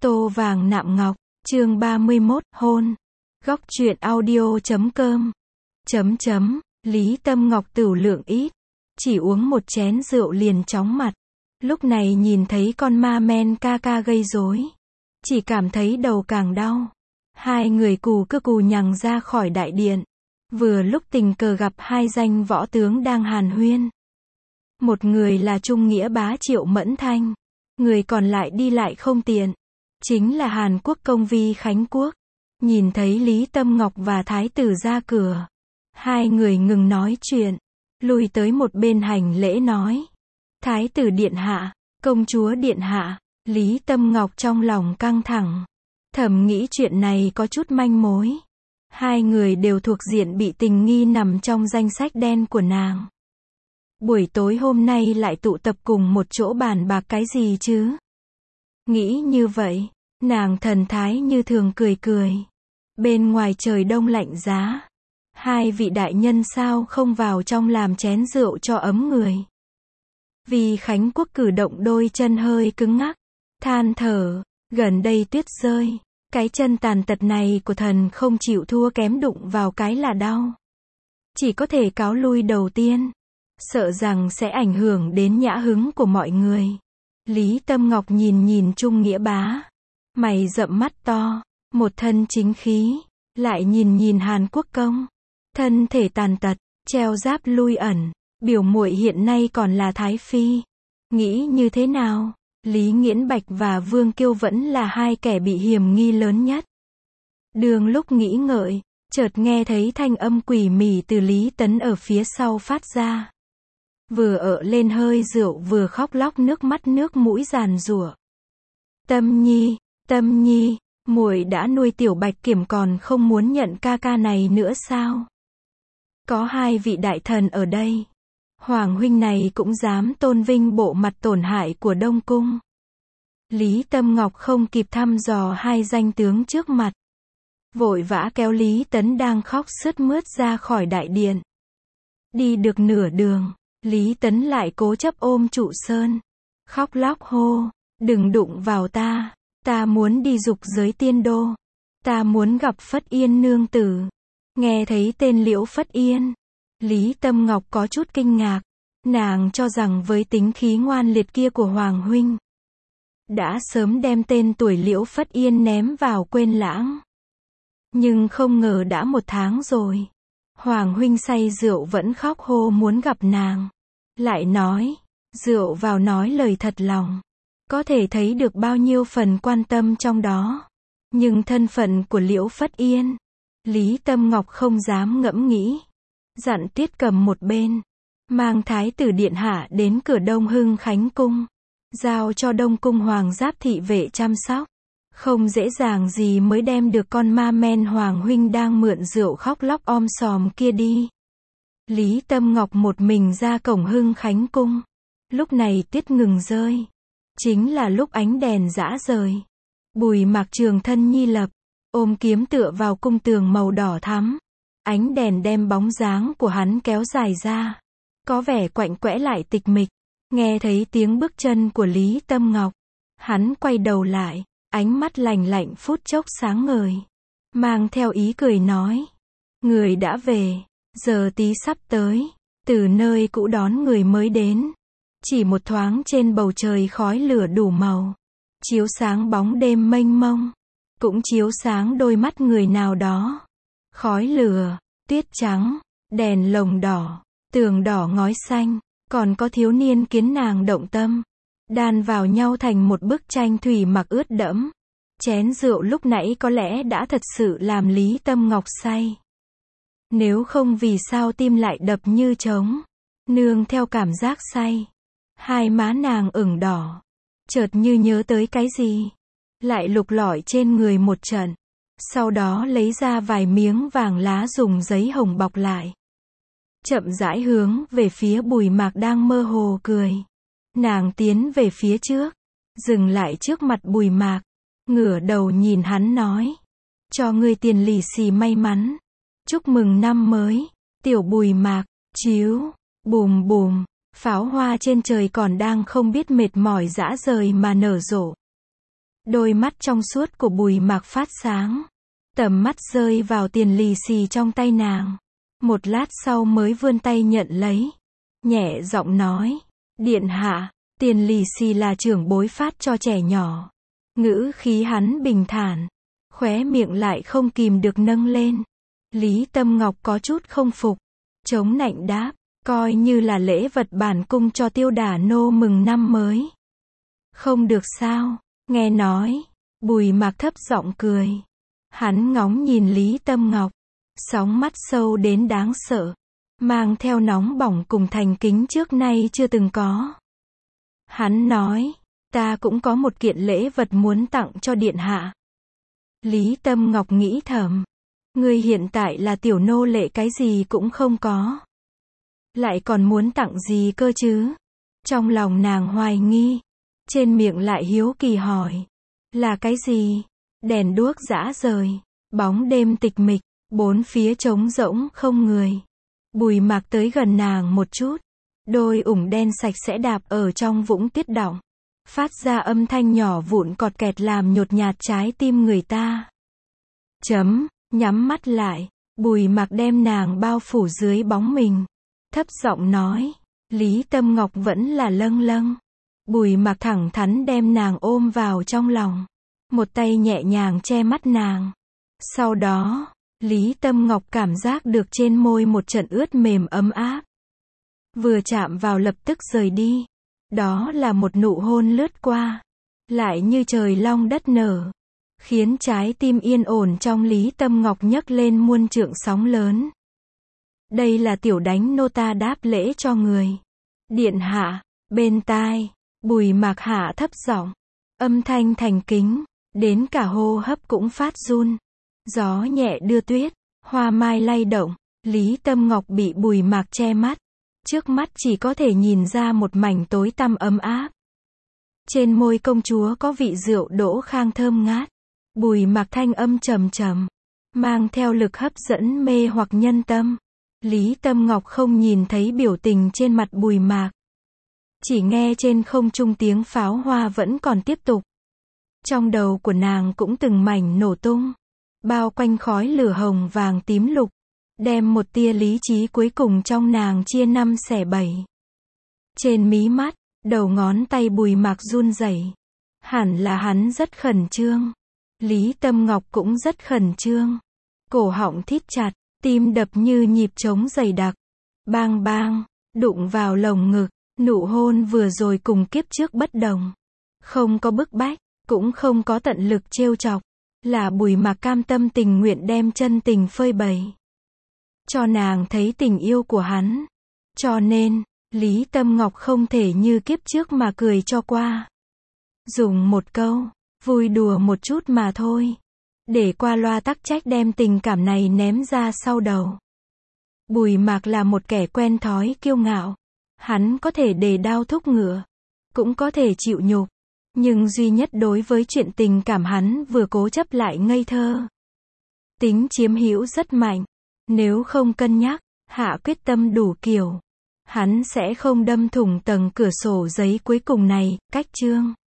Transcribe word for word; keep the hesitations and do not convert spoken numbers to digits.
Tô vàng nạm ngọc, chương ba mươi mốt, hôn. Góc truyện audio chấm com. Chấm chấm, Lý Tâm Ngọc tửu lượng ít. Chỉ uống một chén rượu liền chóng mặt. Lúc này nhìn thấy con ma men ca ca gây rối. Chỉ cảm thấy đầu càng đau. Hai người cù cứ cù nhằng ra khỏi đại điện. Vừa lúc tình cờ gặp hai danh võ tướng đang hàn huyên. Một người là Trung Nghĩa bá Triệu Mẫn Thanh. Người còn lại đi lại không tiện. Chính là Hàn Quốc công vi Khánh Quốc. Nhìn thấy Lý Tâm Ngọc và Thái tử ra cửa. Hai người ngừng nói chuyện. Lùi tới một bên hành lễ nói. Thái tử điện hạ, công chúa điện hạ. Lý Tâm Ngọc trong lòng căng thẳng. Thầm nghĩ chuyện này có chút manh mối. Hai người đều thuộc diện bị tình nghi nằm trong danh sách đen của nàng. Buổi tối hôm nay lại tụ tập cùng một chỗ bàn bạc cái gì chứ? Nghĩ như vậy, nàng thần thái như thường cười cười. Bên ngoài trời đông lạnh giá. Hai vị đại nhân sao không vào trong làm chén rượu cho ấm người? Vì Khánh Quốc cử động đôi chân hơi cứng ngắc. Than thở, gần đây tuyết rơi. Cái chân tàn tật này của thần không chịu thua kém, đụng vào cái là đau. Chỉ có thể cáo lui đầu tiên. Sợ rằng sẽ ảnh hưởng đến nhã hứng của mọi người. Lý Tâm Ngọc nhìn nhìn Trung Nghĩa bá. Mày rậm mắt to. Một thân chính khí. Lại nhìn nhìn Hàn Quốc công. Thân thể tàn tật. Treo giáp lui ẩn. Biểu muội hiện nay còn là Thái Phi. Nghĩ như thế nào? Lý Nghiễn Bạch và Vương Kiêu vẫn là hai kẻ bị hiểm nghi lớn nhất. Đường lúc nghĩ ngợi. Chợt nghe thấy thanh âm quỷ mỉ từ Lý Tấn ở phía sau phát ra. Vừa ợ lên hơi rượu vừa khóc lóc nước mắt nước mũi giàn giụa. Tâm Nhi, Tâm Nhi, muội đã nuôi tiểu Bạch Kiểm còn không muốn nhận ca ca này nữa sao? Có hai vị đại thần ở đây. Hoàng huynh này cũng dám tôn vinh bộ mặt tổn hại của Đông Cung. Lý Tâm Ngọc không kịp thăm dò hai danh tướng trước mặt. Vội vã kéo Lý Tấn đang khóc sướt mướt ra khỏi đại điện. Đi được nửa đường. Lý Tấn lại cố chấp ôm trụ sơn. Khóc lóc hô. Đừng đụng vào ta. Ta muốn đi dục giới tiên đô. Ta muốn gặp Phất Yên nương tử. Nghe thấy tên Liễu Phất Yên. Lý Tâm Ngọc có chút kinh ngạc. Nàng cho rằng với tính khí ngoan liệt kia của Hoàng huynh. Đã sớm đem tên tuổi Liễu Phất Yên ném vào quên lãng. Nhưng không ngờ đã một tháng rồi. Hoàng huynh say rượu vẫn khóc hô muốn gặp nàng. Lại nói, rượu vào nói lời thật lòng. Có thể thấy được bao nhiêu phần quan tâm trong đó. Nhưng thân phận của Liễu Phất Yên, Lý Tâm Ngọc không dám ngẫm nghĩ. Dặn Tiết Cầm một bên, mang Thái tử điện hạ đến cửa Đông Hưng Khánh cung. Giao cho Đông Cung Hoàng Giáp thị vệ chăm sóc. Không dễ dàng gì mới đem được con ma men Hoàng huynh đang mượn rượu khóc lóc om sòm kia đi. Lý Tâm Ngọc một mình ra cổng Hưng Khánh cung. Lúc này tuyết ngừng rơi. Chính là lúc ánh đèn rã rời. Bùi Mạc Trường thân nhi lập. Ôm kiếm tựa vào cung tường màu đỏ thắm. Ánh đèn đem bóng dáng của hắn kéo dài ra. Có vẻ quạnh quẽ lại tịch mịch. Nghe thấy tiếng bước chân của Lý Tâm Ngọc. Hắn quay đầu lại. Ánh mắt lạnh lạnh phút chốc sáng ngời. Mang theo ý cười nói. Người đã về. Giờ tí sắp tới. Từ nơi cũ đón người mới đến. Chỉ một thoáng trên bầu trời khói lửa đủ màu. Chiếu sáng bóng đêm mênh mông. Cũng chiếu sáng đôi mắt người nào đó. Khói lửa, tuyết trắng, đèn lồng đỏ, tường đỏ ngói xanh. Còn có thiếu niên kiến nàng động tâm. Đan vào nhau thành một bức tranh thủy mặc ướt đẫm. Chén rượu lúc nãy có lẽ đã thật sự làm Lý Tâm Ngọc say. Nếu không vì sao tim lại đập như trống. Nương theo cảm giác say. Hai má nàng ửng đỏ. Chợt như nhớ tới cái gì. Lại lục lọi trên người một trận. Sau đó lấy ra vài miếng vàng lá dùng giấy hồng bọc lại. Chậm rãi hướng về phía Bùi Mạc đang mơ hồ cười. Nàng tiến về phía trước. Dừng lại trước mặt Bùi Mạc. Ngửa đầu nhìn hắn nói. Cho ngươi tiền lì xì may mắn. Chúc mừng năm mới. Tiểu Bùi Mạc. Chiếu. Bùm bùm. Pháo hoa trên trời còn đang không biết mệt mỏi rã rời mà nở rộ. Đôi mắt trong suốt của Bùi Mạc phát sáng. Tầm mắt rơi vào tiền lì xì trong tay nàng. Một lát sau mới vươn tay nhận lấy. Nhẹ giọng nói. Điện hạ, tiền lì xì là trưởng bối phát cho trẻ nhỏ. Ngữ khí hắn bình thản. Khóe miệng lại không kìm được nâng lên. Lý Tâm Ngọc có chút không phục. Chống nạnh đáp. Coi như là lễ vật bản cung cho Tiêu Đả nô mừng năm mới. Không được sao, nghe nói. Bùi Mạc thấp giọng cười. Hắn ngóng nhìn Lý Tâm Ngọc. Sóng mắt sâu đến đáng sợ. Mang theo nóng bỏng cùng thành kính trước nay chưa từng có. Hắn nói. Ta cũng có một kiện lễ vật muốn tặng cho điện hạ. Lý Tâm Ngọc nghĩ thầm. Ngươi hiện tại là tiểu nô lệ cái gì cũng không có. Lại còn muốn tặng gì cơ chứ? Trong lòng nàng hoài nghi. Trên miệng lại hiếu kỳ hỏi. Là cái gì? Đèn đuốc rã rời. Bóng đêm tịch mịch. Bốn phía trống rỗng không người. Bùi Mạc tới gần nàng một chút. Đôi ủng đen sạch sẽ đạp ở trong vũng tiết đọng. Phát ra âm thanh nhỏ vụn cọt kẹt làm nhột nhạt trái tim người ta. Chấm, nhắm mắt lại. Bùi Mạc đem nàng bao phủ dưới bóng mình. Thấp giọng nói. Lý Tâm Ngọc vẫn là lâng lâng. Bùi Mạc thẳng thắn đem nàng ôm vào trong lòng. Một tay nhẹ nhàng che mắt nàng. Sau đó, Lý Tâm Ngọc cảm giác được trên môi một trận ướt mềm ấm áp. Vừa chạm vào lập tức rời đi. Đó là một nụ hôn lướt qua. Lại như trời long đất nở. Khiến trái tim yên ổn trong Lý Tâm Ngọc nhấc lên muôn trượng sóng lớn. Đây là tiểu đánh nô ta đáp lễ cho người. Điện hạ, bên tai, Bùi Mạc hạ thấp giọng. Âm thanh thành kính, đến cả hô hấp cũng phát run. Gió nhẹ đưa tuyết, hoa mai lay động, Lý Tâm Ngọc bị Bùi Mạc che mắt. Trước mắt chỉ có thể nhìn ra một mảnh tối tăm ấm áp. Trên môi công chúa có vị rượu đỗ khang thơm ngát. Bùi Mạc thanh âm trầm trầm, mang theo lực hấp dẫn mê hoặc nhân tâm. Lý Tâm Ngọc không nhìn thấy biểu tình trên mặt Bùi Mạc. Chỉ nghe trên không trung tiếng pháo hoa vẫn còn tiếp tục. Trong đầu của nàng cũng từng mảnh nổ tung. Bao quanh khói lửa hồng vàng tím lục. Đem một tia lý trí cuối cùng trong nàng chia năm xẻ bảy. Trên mí mắt, đầu ngón tay Bùi Mạc run rẩy. Hẳn là hắn rất khẩn trương. Lý Tâm Ngọc cũng rất khẩn trương. Cổ họng thít chặt, tim đập như nhịp trống dày đặc. Bang bang, đụng vào lồng ngực. Nụ hôn vừa rồi cùng kiếp trước bất đồng. Không có bức bách, cũng không có tận lực trêu chọc. Là Bùi Mạc cam tâm tình nguyện đem chân tình phơi bày. Cho nàng thấy tình yêu của hắn. Cho nên, Lý Tâm Ngọc không thể như kiếp trước mà cười cho qua. Dùng một câu, vui đùa một chút mà thôi. Để qua loa tắc trách đem tình cảm này ném ra sau đầu. Bùi Mạc là một kẻ quen thói kiêu ngạo. Hắn có thể đề đao thúc ngựa. Cũng có thể chịu nhục. Nhưng duy nhất đối với chuyện tình cảm hắn vừa cố chấp lại ngây thơ. Tính chiếm hữu rất mạnh. Nếu không cân nhắc, hạ quyết tâm đủ kiểu. Hắn sẽ không đâm thủng tầng cửa sổ giấy cuối cùng này, cách chương.